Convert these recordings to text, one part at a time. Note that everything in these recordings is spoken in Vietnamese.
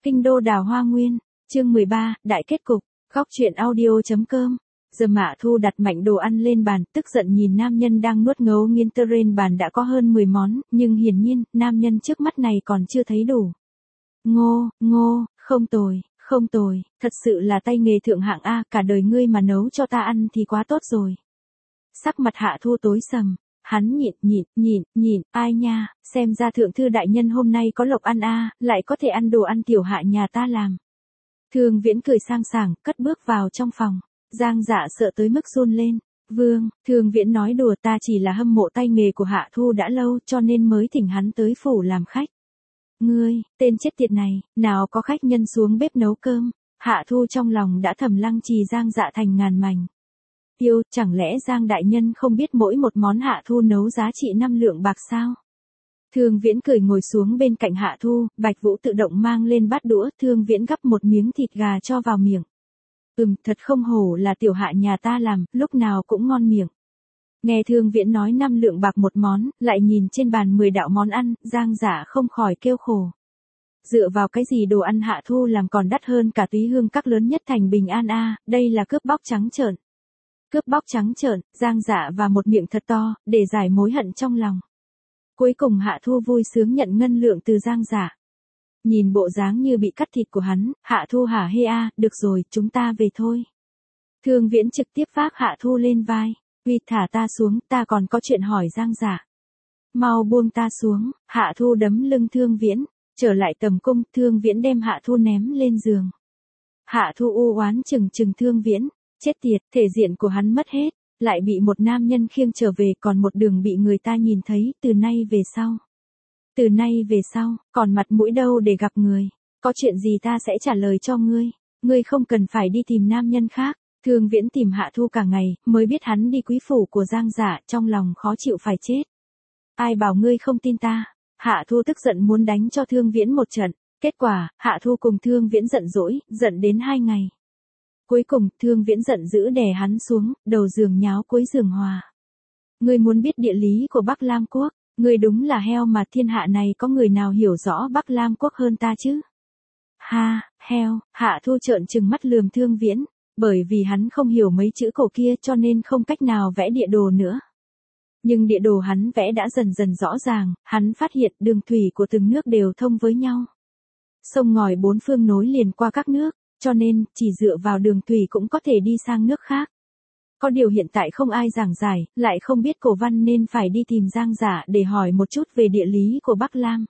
Kinh đô đào hoa nguyên, chương 13, đại kết cục, góc truyện audio.com. Giờ Mạ Thu đặt mạnh đồ ăn lên bàn, tức giận nhìn nam nhân đang nuốt ngấu nghiến trên bàn đã có hơn 10 món, nhưng hiển nhiên, nam nhân trước mắt này còn chưa thấy đủ. Ngô, không tồi, thật sự là tay nghề thượng hạng A, cả đời ngươi mà nấu cho ta ăn thì quá tốt rồi. Sắc mặt Hạ Thu tối sầm, hắn nhịn, ai nha, xem ra thượng thư đại nhân hôm nay có lộc ăn A, lại có thể ăn đồ ăn tiểu hạ nhà ta làm. Thương Viễn cười sang sảng, cất bước vào trong phòng. Giang Dạ sợ tới mức run lên. Vương, Thương Viễn nói đùa, ta chỉ là hâm mộ tay nghề của Hạ Thu đã lâu cho nên mới thỉnh hắn tới phủ làm khách. Ngươi, tên chết tiệt này, nào có khách nhân xuống bếp nấu cơm. Hạ Thu trong lòng đã thầm lăng trì Giang Dạ thành ngàn mảnh. Chẳng lẽ Giang đại nhân không biết mỗi một món Hạ Thu nấu giá trị 5 lượng bạc sao? Thương Viễn cười ngồi xuống bên cạnh Hạ Thu, Bạch Vũ tự động mang lên bát đũa, Thương Viễn gắp một miếng thịt gà cho vào miệng. Thật không hổ là tiểu hạ nhà ta làm, lúc nào cũng ngon miệng. Nghe Thương Viễn nói 5 lượng bạc một món, lại nhìn trên bàn 10 đạo món ăn, Giang Dạ không khỏi kêu khổ. Dựa vào cái gì đồ ăn Hạ Thu làm còn đắt hơn cả túy hương các lớn nhất thành Bình An A, đây là cướp bóc trắng trợn. Cướp bóc trắng trợn, Giang Dạ và một miệng thật to, để giải mối hận trong lòng. Cuối cùng Hạ Thu vui sướng nhận ngân lượng từ Giang Dạ. Nhìn bộ dáng như bị cắt thịt của hắn, Hạ Thu hả hê a, được rồi, chúng ta về thôi. Thương Viễn trực tiếp vác Hạ Thu lên vai. Uy, thả ta xuống, ta còn có chuyện hỏi Giang Dạ. Mau buông ta xuống, Hạ Thu đấm lưng Thương Viễn. Trở lại tầm cung, Thương Viễn đem Hạ Thu ném lên giường. Hạ Thu u oán chừng Thương Viễn. Chết tiệt, thể diện của hắn mất hết, lại bị một nam nhân khiêng trở về, còn một đường bị người ta nhìn thấy, từ nay về sau, còn mặt mũi đâu để gặp người, có chuyện gì ta sẽ trả lời cho ngươi không cần phải đi tìm nam nhân khác. Thương Viễn tìm Hạ Thu cả ngày, mới biết hắn đi quý phủ của Giang Dạ, trong lòng khó chịu phải chết. Ai bảo ngươi không tin ta? Hạ Thu tức giận muốn đánh cho Thương Viễn một trận, kết quả, Hạ Thu cùng Thương Viễn giận dỗi, giận đến 2 ngày. Cuối cùng, Thương Viễn giận dữ đè hắn xuống, đầu giường nháo cuối giường hòa. Ngươi muốn biết địa lý của Bắc Lam Quốc, ngươi đúng là heo mà, thiên hạ này có người nào hiểu rõ Bắc Lam Quốc hơn ta chứ? Ha, heo, Hạ Thu trợn trừng mắt lườm Thương Viễn, bởi vì hắn không hiểu mấy chữ cổ kia cho nên không cách nào vẽ địa đồ nữa. Nhưng địa đồ hắn vẽ đã dần dần rõ ràng, hắn phát hiện đường thủy của từng nước đều thông với nhau. Sông ngòi bốn phương nối liền qua các nước. Cho nên, chỉ dựa vào đường thủy cũng có thể đi sang nước khác. Có điều hiện tại không ai giảng giải, lại không biết cổ văn nên phải đi tìm Giang Dạ để hỏi một chút về địa lý của Bắc Lam.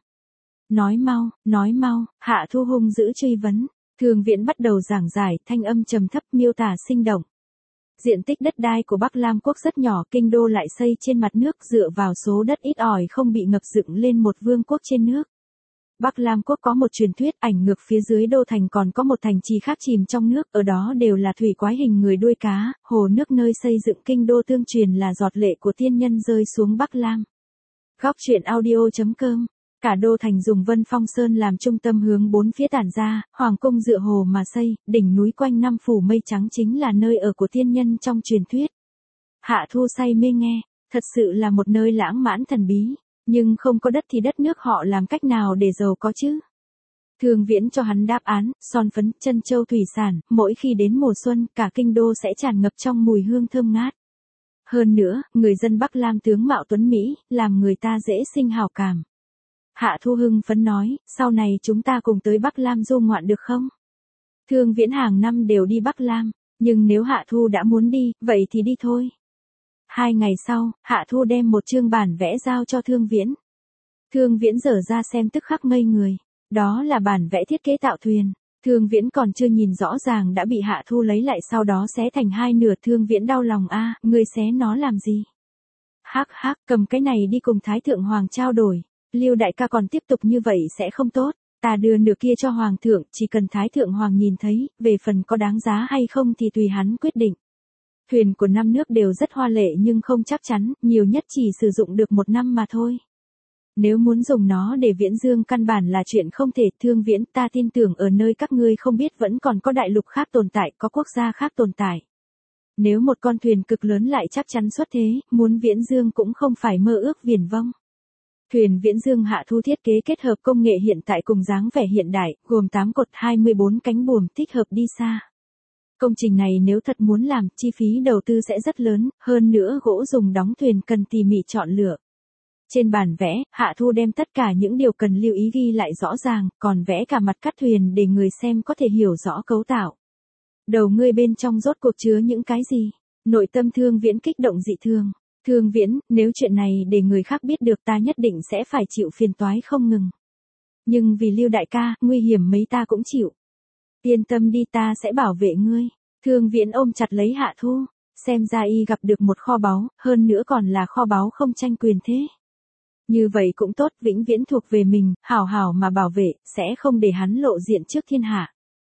Nói mau, Hạ Thu hung dữ truy vấn. Thương Viễn bắt đầu giảng giải, thanh âm trầm thấp miêu tả sinh động. Diện tích đất đai của Bắc Lam Quốc rất nhỏ, kinh đô lại xây trên mặt nước, dựa vào số đất ít ỏi không bị ngập dựng lên một vương quốc trên nước. Bắc Lam Quốc có một truyền thuyết, ảnh ngược phía dưới đô thành còn có một thành trì khác chìm trong nước, ở đó đều là thủy quái hình người đuôi cá, hồ nước nơi xây dựng kinh đô tương truyền là giọt lệ của tiên nhân rơi xuống Bắc Lam. Góc truyện audio.com. Cả đô thành dùng Vân Phong Sơn làm trung tâm hướng bốn phía tản ra, hoàng cung dựa hồ mà xây, đỉnh núi quanh năm phủ mây trắng chính là nơi ở của tiên nhân trong truyền thuyết. Hạ Thu say mê nghe, thật sự là một nơi lãng mạn thần bí. Nhưng không có đất thì đất nước họ làm cách nào để giàu có chứ? Thương Viễn cho hắn đáp án, son phấn, trân châu thủy sản, mỗi khi đến mùa xuân, cả kinh đô sẽ tràn ngập trong mùi hương thơm ngát. Hơn nữa, người dân Bắc Lam tướng mạo tuấn Mỹ, làm người ta dễ sinh hảo cảm. Hạ Thu hưng phấn nói, sau này chúng ta cùng tới Bắc Lam du ngoạn được không? Thương Viễn hàng năm đều đi Bắc Lam, nhưng nếu Hạ Thu đã muốn đi, vậy thì đi thôi. 2 ngày sau, Hạ Thu đem một chương bản vẽ giao cho Thương Viễn. Thương Viễn dở ra xem tức khắc ngây người. Đó là bản vẽ thiết kế tạo thuyền. Thương Viễn còn chưa nhìn rõ ràng đã bị Hạ Thu lấy lại, sau đó xé thành 2 nửa. Thương Viễn đau lòng a, ngươi xé nó làm gì? Hắc, cầm cái này đi cùng Thái Thượng Hoàng trao đổi. Lưu đại ca còn tiếp tục như vậy sẽ không tốt. Ta đưa nửa kia cho Hoàng thượng, chỉ cần Thái Thượng Hoàng nhìn thấy, về phần có đáng giá hay không thì tùy hắn quyết định. Thuyền của 5 nước đều rất hoa lệ nhưng không chắc chắn, nhiều nhất chỉ sử dụng được 1 năm mà thôi. Nếu muốn dùng nó để viễn dương căn bản là chuyện không thể. Thương Viễn, ta tin tưởng ở nơi các ngươi không biết vẫn còn có đại lục khác tồn tại, có quốc gia khác tồn tại. Nếu một con thuyền cực lớn lại chắc chắn xuất thế, muốn viễn dương cũng không phải mơ ước viển vông. Thuyền Viễn Dương Hạ Thu thiết kế kết hợp công nghệ hiện tại cùng dáng vẻ hiện đại, gồm 8 cột 24 cánh buồm thích hợp đi xa. Công trình này nếu thật muốn làm, chi phí đầu tư sẽ rất lớn, hơn nữa gỗ dùng đóng thuyền cần tỉ mỉ chọn lựa. Trên bản vẽ, Hạ Thu đem tất cả những điều cần lưu ý ghi lại rõ ràng, còn vẽ cả mặt cắt thuyền để người xem có thể hiểu rõ cấu tạo. Đầu ngươi bên trong rốt cuộc chứa những cái gì? Nội tâm Thương Viễn kích động dị thường. Thương Viễn, nếu chuyện này để người khác biết được ta nhất định sẽ phải chịu phiền toái không ngừng. Nhưng vì Lưu đại ca, nguy hiểm mấy ta cũng chịu. Yên tâm đi, ta sẽ bảo vệ ngươi. Thương Viễn ôm chặt lấy Hạ Thu, xem ra y gặp được một kho báu, hơn nữa còn là kho báu không tranh quyền thế. Như vậy cũng tốt, vĩnh viễn thuộc về mình, hảo hảo mà bảo vệ, sẽ không để hắn lộ diện trước thiên hạ.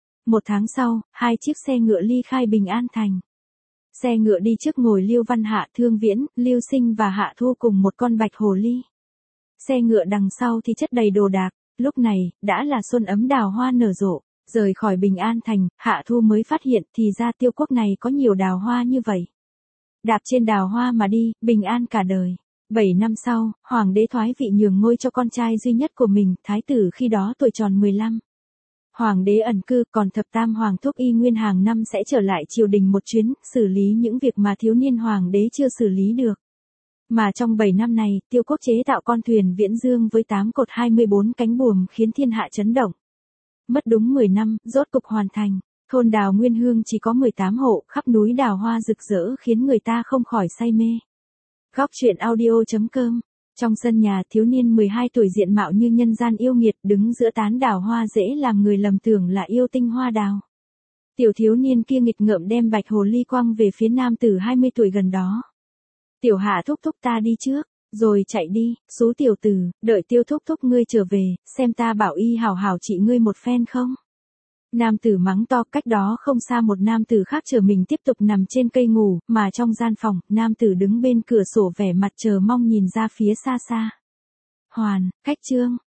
1 tháng sau, 2 chiếc xe ngựa ly khai Bình An Thành. Xe ngựa đi trước ngồi Lưu Văn Hạ, Thương Viễn, Lưu Sinh và Hạ Thu cùng một con bạch hồ ly. Xe ngựa đằng sau thì chất đầy đồ đạc, lúc này, đã là xuân ấm đào hoa nở rộ. Rời khỏi Bình An Thành, Hạ Thu mới phát hiện thì ra Tiêu Quốc này có nhiều đào hoa như vậy. Đạp trên đào hoa mà đi, bình an cả đời. 7 năm sau, Hoàng đế thoái vị nhường ngôi cho con trai duy nhất của mình, Thái tử khi đó tuổi tròn 15. Hoàng đế ẩn cư, còn thập tam Hoàng thúc Y Nguyên hàng năm sẽ trở lại triều đình một chuyến, xử lý những việc mà thiếu niên Hoàng đế chưa xử lý được. Mà trong 7 năm này, Tiêu Quốc chế tạo con thuyền Viễn Dương với 8 cột 24 cánh buồm khiến thiên hạ chấn động. Mất đúng 10 năm, rốt cục hoàn thành. Thôn đào Nguyên Hương chỉ có 18 hộ, khắp núi đào hoa rực rỡ khiến người ta không khỏi say mê. Góc truyện audio.com. Trong sân nhà, thiếu niên 12 tuổi diện mạo như nhân gian yêu nghiệt đứng giữa tán đào hoa dễ làm người lầm tưởng là yêu tinh hoa đào. Tiểu thiếu niên kia nghịch ngợm đem bạch hồ ly quăng về phía nam tử 20 tuổi gần đó. Tiểu Hạ thúc thúc ta đi trước. Rồi chạy đi, xú tiểu tử, đợi Tiêu thúc thúc ngươi trở về, xem ta bảo y hảo hảo trị ngươi một phen không. Nam tử mắng to, cách đó không xa một nam tử khác chờ mình tiếp tục nằm trên cây ngủ, mà trong gian phòng, nam tử đứng bên cửa sổ vẻ mặt chờ mong nhìn ra phía xa xa. Hoàn, khách Trương,